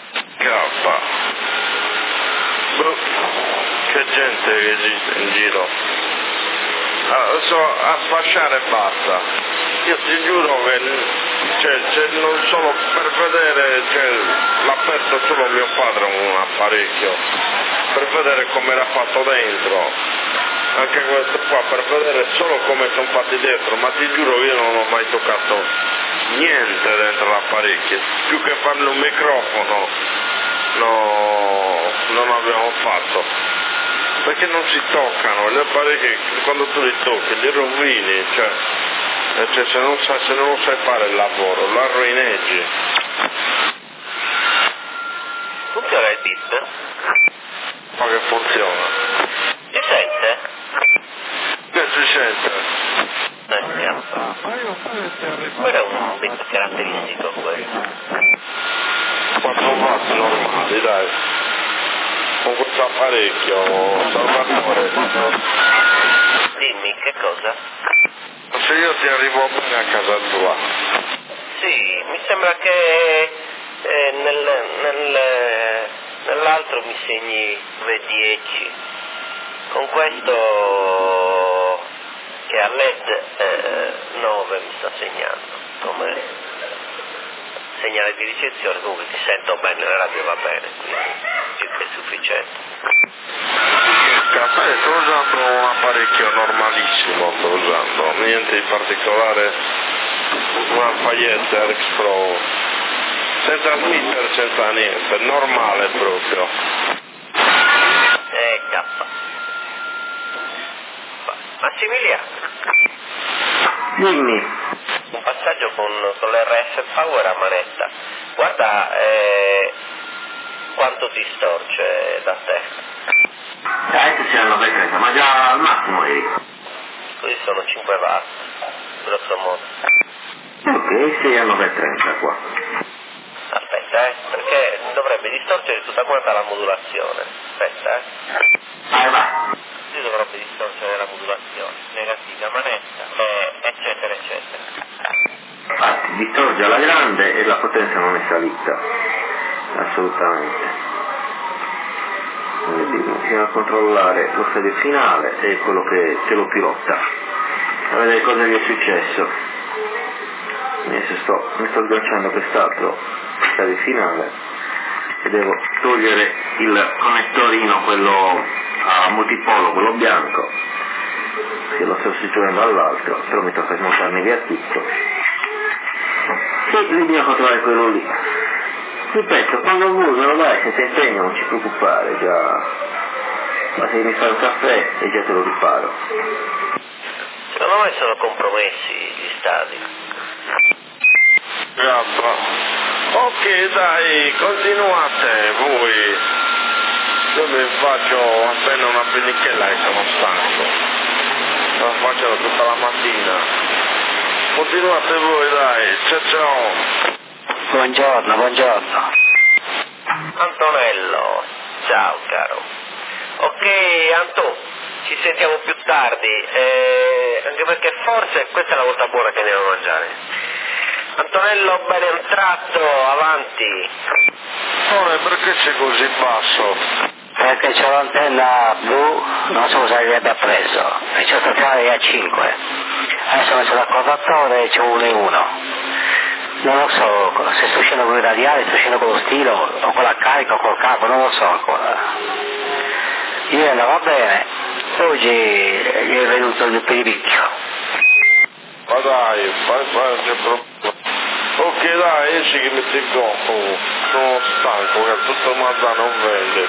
Che gente che esiste in giro, a fasciare e basta. Io ti giuro che non solo per vedere, l'ha aperto solo mio padre un apparecchio per vedere come era fatto dentro, anche questo qua per vedere solo come sono fatti dentro, ma ti giuro io non ho mai toccato niente dentro l'apparecchio, più che farle un microfono non abbiamo fatto, perché non si toccano gli apparecchi, quando tu li tocchi li rovini, se non lo sai fare il lavoro lo arruineggi. Funziona il bip? Ma che funziona? Si sente? Che si sente? Sentiamo. Quello è un bip caratteristico questo. 4 watt normali, dai, con questo apparecchio Salvatore. Dimmi, che cosa? Se io ti arrivo bene a casa tua. Sì, mi sembra che nell'altro mi segni V10, con questo che a LED 9 mi sta segnando come segnale di ricezione. Comunque ti sento bene, la radio va bene, quindi più che sufficiente. Sto usando un apparecchio normalissimo, niente di particolare, una Fayette RX Pro, senza transmitter, senza niente, normale proprio. K. Massimiliano. Dimmi. Un passaggio con l'RF Power a manetta. Guarda quanto ti storce da te. Adesso c'è la 930, ma già al massimo eri. Qui sono 5 watt, grosso modo. Ok, sei a 930 qua. Aspetta, perché dovrebbe distorcere tutta quanta la modulazione. Aspetta, Vai. Qui dovrebbe distorcere la modulazione, negativa, manetta, eccetera, eccetera. Infatti, distorge alla grande e la potenza non è salita. Assolutamente. Quindi bisogna controllare lo stadio finale e quello che lo pilota. A vedere cosa gli è successo. Adesso mi sto sganciando quest'altro stadio finale e devo togliere il connettorino, quello a multipolo, quello bianco, che lo sto sostituendo all'altro, però mi tocca smontarne via tutto. E bisogna controllare quello lì. Ripeto, quando vuoi me lo dai, se ti impegno non ci preoccupare, già. Ma se mi fai un caffè e già te lo riparo. Secondo me sono compromessi gli stadi. Ok, dai, continuate voi. Io mi faccio appena una pennichella e sono stanco. la facciano tutta la mattina. Continuate voi, dai, ciao. Buongiorno. Antonello, ciao caro. Ok Anto, ci sentiamo più tardi, anche perché forse questa è la volta buona che andiamo a mangiare. Antonello, ben entrato, avanti. Perché sei così basso? Perché c'ho l'antenna blu, non so cosa gli abbia preso, e c'ho stazionare a 5. Adesso ho messo l'accordatore e ce vuole uno. Non lo so se sto uscendo con i radiali, sto uscendo con lo stilo, o con la carica o col capo, non lo so ancora. Ieri andava bene, oggi gli è venuto il piripicchio. Ma dai, non c'è problema. Ok dai, esci che metti il gommo, sono stanco, che tutto il mazza non vende.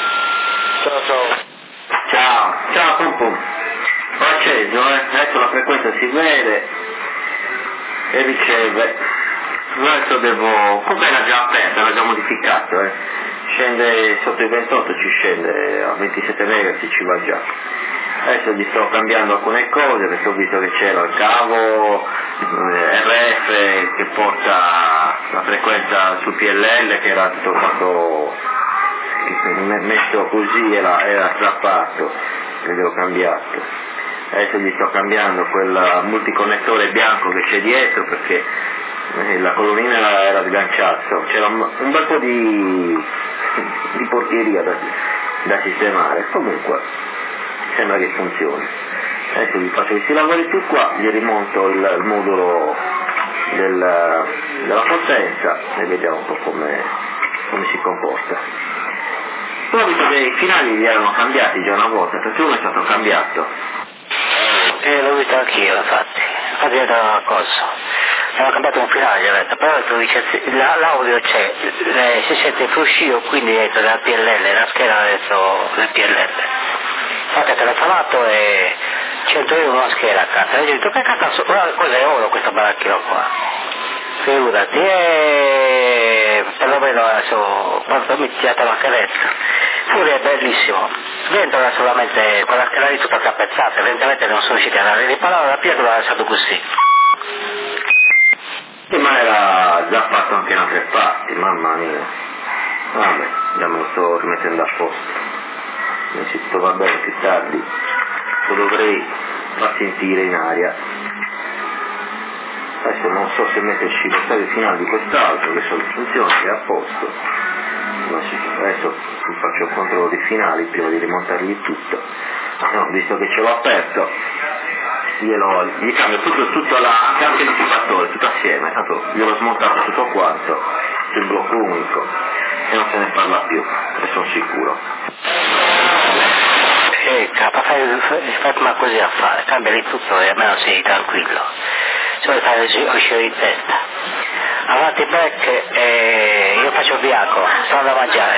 Ciao Pum Pum. Ho acceso, adesso la frequenza si vede e riceve. Adesso comunque era già aperta, era già modificato, Scende sotto i 28, ci scende a 27 MHz, ci va già. Adesso gli sto cambiando alcune cose perché ho visto che c'era il cavo RF che porta la frequenza su PLL che era tutto fatto messo così, era strappato, l'avevo cambiato. Adesso gli sto cambiando quel multiconnettore bianco che c'è dietro perché la colonnina era sganciata, c'era un bel po' di porcheria da sistemare, comunque sembra che funzioni. Adesso gli faccio questi lavori più qua, gli rimonto il modulo della potenza e vediamo un po' come si comporta. Però ho visto che i finali li erano cambiati già una volta, perché uno è stato cambiato. L'ho visto anch'io, infatti è una cosa. Hanno cambiato un finale, gli ho detto, però l'audio c'è, si sente il fruscio, quindi dentro la PLL, la scheda adesso del PLL. Infatti ha telefonato e 100 euro una scheda accanto. E gli ho detto, che cazzo, cosa è oro questo baracchino qua? Figurati, perlomeno adesso, quando mi tirato la carezza. Fuori è bellissimo. Dentro era solamente quella scheda lì tutta cappezzata, evidentemente non sono riusciti a riparare la pietra, l'ha lasciato così. Ma era già fatto anche in altre parti, mamma mia. Vabbè, già me lo sto rimettendo a posto. Se tutto va bene più tardi lo dovrei far sentire in aria. Adesso non so se metterci lo stadio finale di quest'altro, che funziona, che è a posto. Adesso faccio il controllo dei finali prima di rimontargli tutto. No, visto che ce l'ho aperto, gli cambio tutto anche il dissifatore, tutto assieme, tanto gliel'ho smontato tutto quanto, sul blocco unico, e non se ne parla più, ne sono sicuro. Fatemi così a fare, cambiali tutto e almeno sei tranquillo. Solo fare uscire in testa. Avanti break e io faccio il bianco, sto da mangiare.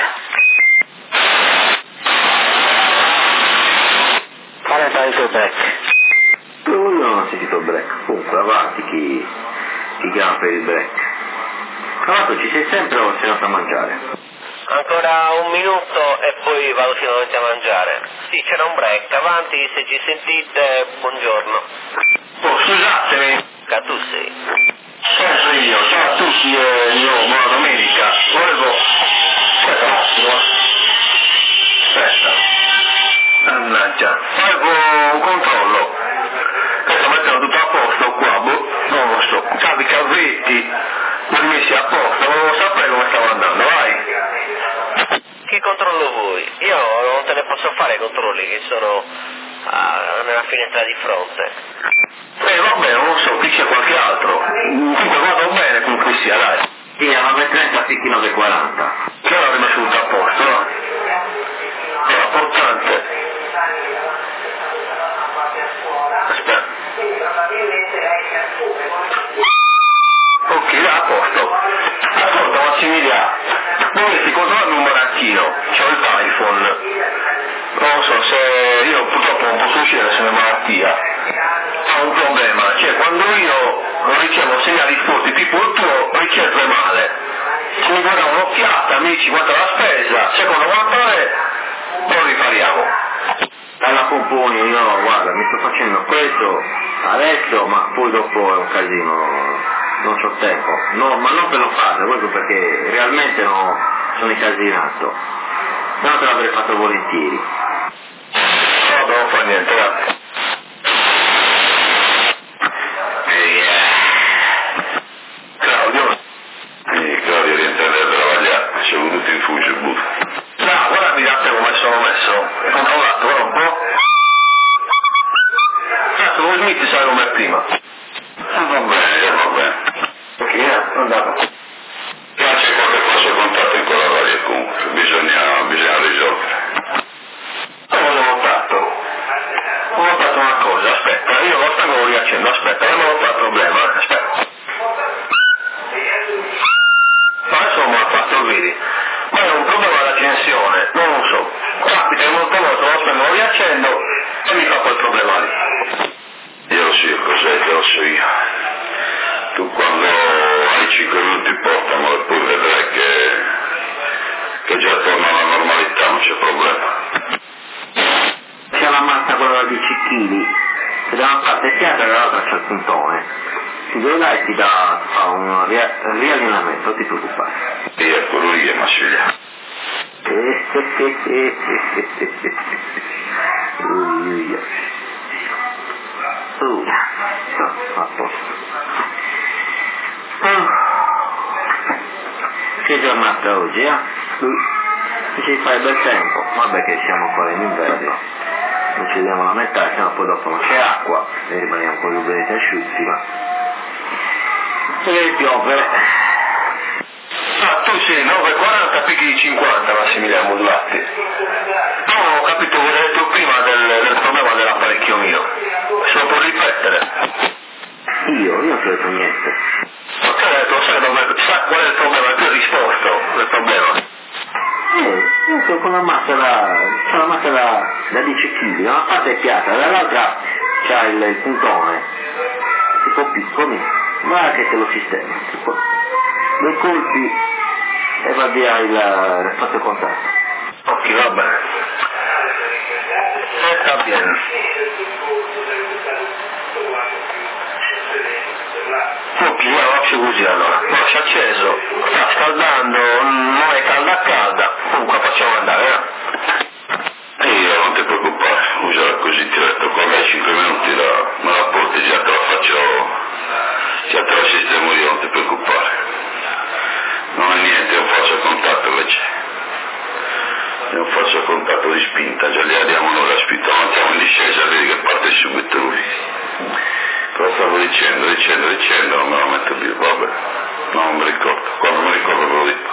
Fare entrare il tuo break. Io non ho sentito il break, comunque avanti chi chiama per il break. Tra l'altro ci sei sempre o sei andato a mangiare? Ancora un minuto e poi vado finalmente a mangiare. Sì, c'era un break, avanti, se ci sentite, buongiorno. Oh, scusatemi. Tu sei. Sono io, ciao a tutti io buona domenica. Volevo... Aspetta un attimo. Aspetta. Mannaggia. Volevo un controllo. Adesso metterò tutto a posto qua, non lo so. C'ha i cavetti, non messi a posto, volevo sapere come stavo andando, vai. Che controllo vuoi? Io non te ne posso fare controlli che sono nella finestra di fronte. Vabbè, non lo so, qui c'è qualche altro. Comunque vado bene comunque sia, dai. Sì, alla 9.30 sì, 9.40. Che l'ho rimesso tutto a posto, no? È importante. Aspetta. Ok, a posto. Ascolta Massimiliano, dovresti controllare il numerattino, c'ho il iPhone. Non so se io purtroppo non posso uscire se è una malattia. Ho un problema, cioè quando io ricevo segnali forti tipo il tuo riceve male. Se mi guarda un'occhiata, mi dici quanto è la spesa, secondo quanto è, lo ripariamo. Alla componi, io guarda, mi sto facendo questo adesso, ma poi dopo è un casino, non c'ho tempo. No, ma non per lo fare, proprio perché realmente no, sono incasinato. Se no te l'avrei fatto volentieri. No, non fa niente, grazie. Claudio rientra da travagliare, ci è venuto in fugge, buffo. No, guarda mirate come sono messo. Hai controllato, guarda un po'. Cazzo, voi Smith sai come prima. Va bene. Ok, andato. C'è qualche cosa contatto in quella varia comunque, bisogna risolvere. Ho notato una cosa, aspetta, io lo stanco lo riaccendo, aspetta, non ho notato il problema, aspetta. Ma adesso non me l'ha fatto il video. Ma è un problema d'accensione, non lo so. Capita che molte volte lo spendo, lo riaccendo e mi fa quel problema lì. Io sì, cos'è che lo so io. Tu quando hai 5 minuti portamelo e poi vedrai che già torna alla normalità, non c'è problema. C'è la massa quella da 10 kg, se da una parte è piatta e dall'altra c'è il puntone. Si vede e ti fa un riallineamento, non ti preoccupare. E quello lì è Massiglia. A posto. Che giornata oggi, eh? Ci fai bel tempo, vabbè che siamo ancora in inverno, non ci dobbiamo lamentare, sennò poi dopo non c'è acqua e rimaniamo con gli ubeti asciutti, ma se deve piovere. Ah, tu sei 9,40 picchi di 50 Massimiliano Modulatti. No, ho capito cosa hai detto prima del problema dell'apparecchio mio. Se lo può ripetere. Io non ti ho detto niente. Ma che ho detto, sa qual è il problema? Tu hai risposto del problema. Io sono con la massa da 10 kg, da una parte è piatta, dall'altra c'ha il puntone, tipo piccoli, guarda che te lo sistema, tipo, 2 colpi e va via il spazio contatto. Ok, va bene. Sta bene. Ok, io faccio così allora. No, si è acceso, sta scaldando, non è calda, comunque facciamo andare, Io non ti preoccupare, usala così, ti ho detto quando hai 5 minuti me la porti, già te la faccio, già te la sistemo io, non ti preoccupare. Non è niente, io faccio contatto invece. Io faccio contatto di spinta, già gli diamo noi la spinta, mettiamo in discesa, vedi che parte subito lui. Però stavo dicendo, non me lo metto più, vabbè, non mi ricordo, quando mi ricordo ve lo dico.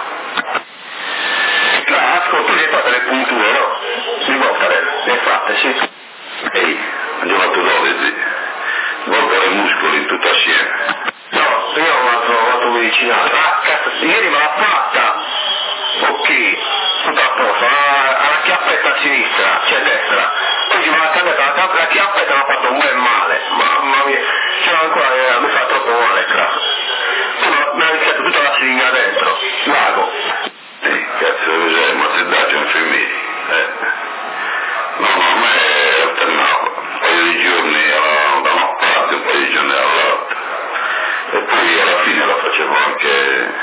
Ascolta, le hai fatte le punture, no? Si voltare, le hai fatte, sì. Ehi, abbiamo fatto 12, voltare i muscoli tutto assieme. No, io ho fatto medicinale. Ah, cazzo, ieri me l'ha fatta. Ok, tutto a posto, alla chiappetta a sinistra, cioè a destra. Oggi me l'ha cambiata la chiappetta e mi ha fatto un bel male. Mamma mia, c'era ancora, mi fa troppo male, cazzo. Mi ha iniziato tutta la siringa dentro, l'ago. Cazzo, cos'è? Ma ti date infermieri? No, a me alternavo, un paio di giorni da una parte, un paio di giorni dall'altra. E poi alla fine la facevo anche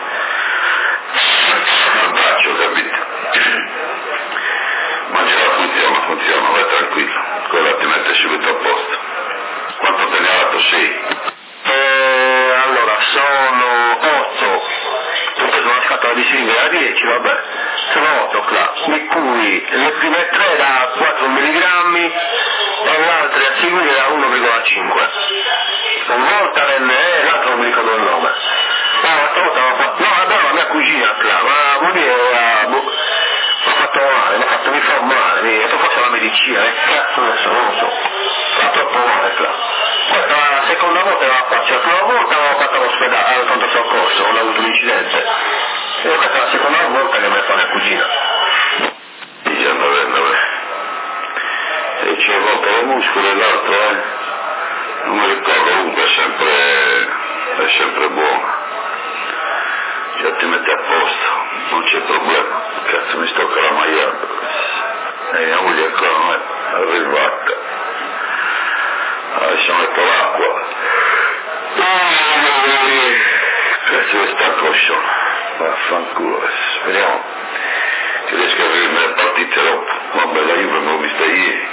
al braccio, capito? Ma già funziona, vai tranquillo, quella ti mette subito a posto. Quanto te ne ha dato? 6? Allora, sono 8. Ho preso una scatola di siringhe da 10, vabbè. Sono 8 là, di cui le prime 3 da 4 mg e le altre a seguire da 1,5. Una volta l'altro non mi ricordo il nome. L'altra volta mi ha fatto, no, vabbè, la mia cugina là, ma vuol dire, mi ha fatto male, mi fa male, e poi forse la medicina, che cazzo ne so, non lo so. Fa troppo male là. Questa la seconda volta l'ho fatta, la prima volta l'ho fatta all'ospedale, al pronto soccorso, ho avuto un incidente. E questa è la seconda volta che mi fa mia cugina. Vabbè. E c'è volta i muscoli e l'altro, non mi ricordo, comunque è sempre buono. Già ti metti a posto, non c'è problema. Cazzo, mi stocca la maglia. E mia moglie ancora non è arrivata. adesso metto l'acqua. Cazzo che stanco sono, vaffanculo adesso, vediamo che riesco a vedermi le partite dopo. Vabbè, la Juve non l'ho vista ieri,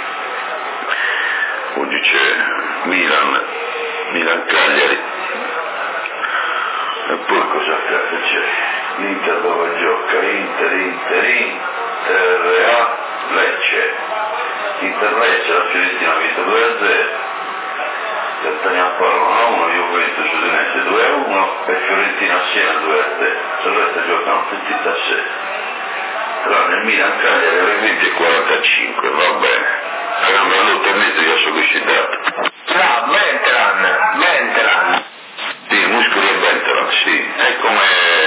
oggi c'è Milan-Cagliari, e poi cosa cazzo c'è? L'Inter dove gioca? Inter a Lecce, Inter-Lecce, la Fiorentina ha vinto 2-0, Catania Parma 1, Juventus Udinese 2-1 e Fiorentina Siena 2-0, il resto giocano tutti da 6, tranne il Milan-Cagliari alle 20:45, va bene, saranno all'8:30 io sono citato. Benteran. Sì, muscoli e Benteran, sì, è come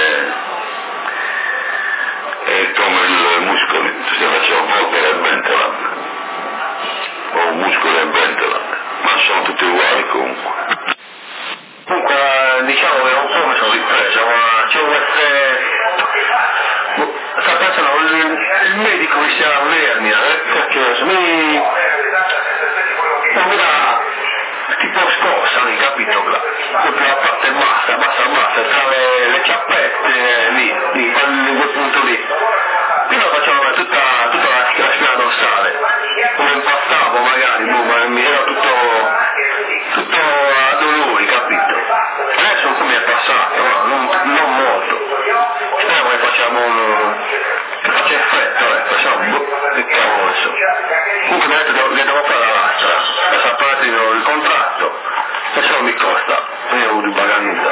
il muscoli, se facciamo Volker e Benteran, o muscoli e Benteran, ma sono tutti uguali comunque. Comunque diciamo che un po' mi sono ripreso, ma c'è sta pensando il medico mi sia un'ernia, perché se mi non mi dà tipo scossa lì, capito? Proprio la parte bassa, tra le ciappette lì, in quel punto lì. Prima facevo tutta la spina dorsale, come impastavo magari, ma mi era tutto a dolori, capito? Adesso un po' mi è passato, non molto. Speriamo che faccia effetto, facciamo che cavolo so. Comunque mi ha detto che devo fare la lastra, adesso a parte il contratto, se non mi costa, non ho avuto pagare nulla.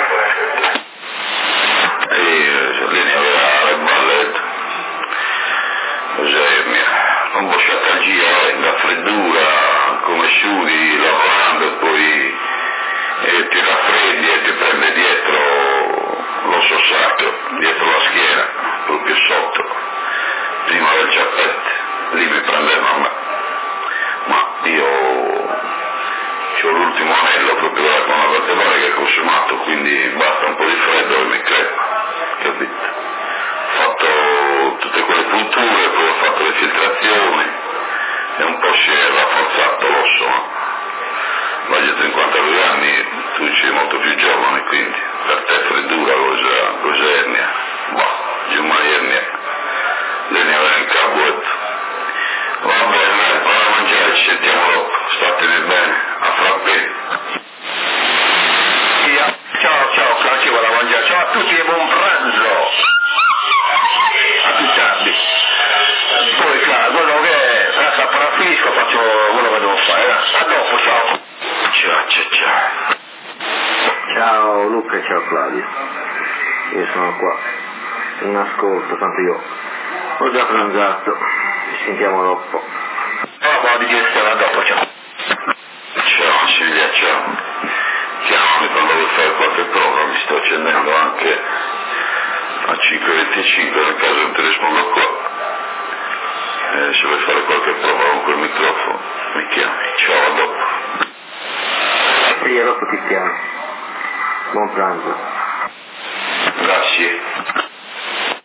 Lì aveva le ballette, non bosciatalgia, la freddura, come sciughi lavorando e poi ti raffreddi e ti prende dietro l'osso sacro, dietro la schiena, proprio sotto, prima del ciappette, lì mi prendeva a me. Ma io ho l'ultimo anello proprio della colonna vertebrale che è consumato, quindi basta un po' di freddo e mi crepa, capito? Ho fatto tutte quelle punture, poi ho fatto le filtrazioni e un po' si è rafforzato l'osso, no? Voglio 52 anni, tu sei molto più giovane, quindi per te freddura, cosa ernia? Giù mai ernia, l'ernia va in cabuetto. Va bene, vado a mangiare, ci sentiamo dopo, statene bene, a frappè. Ciao, Franci, vado a mangiare, ciao a tutti e buon pranzo! A più tardi. Poi claro, quello che è, adesso appena finisco faccio quello che devo fare, a dopo, ciao. Ciao. Ciao Luca e ciao Flavio, io sono qua, in ascolto, tanto io ho già pranzato, ci sentiamo dopo. Buona digestione, a dopo, ciao. Ciao Silvia, ciao. Chiamami quando vuoi fare qualche prova, mi sto accendendo anche a 5:25, nel caso non ti rispondo qua. Se vuoi fare qualche prova con quel microfono, mi chiami. Ciao, a dopo. E io dopo ti chiamo. Buon pranzo. Grazie.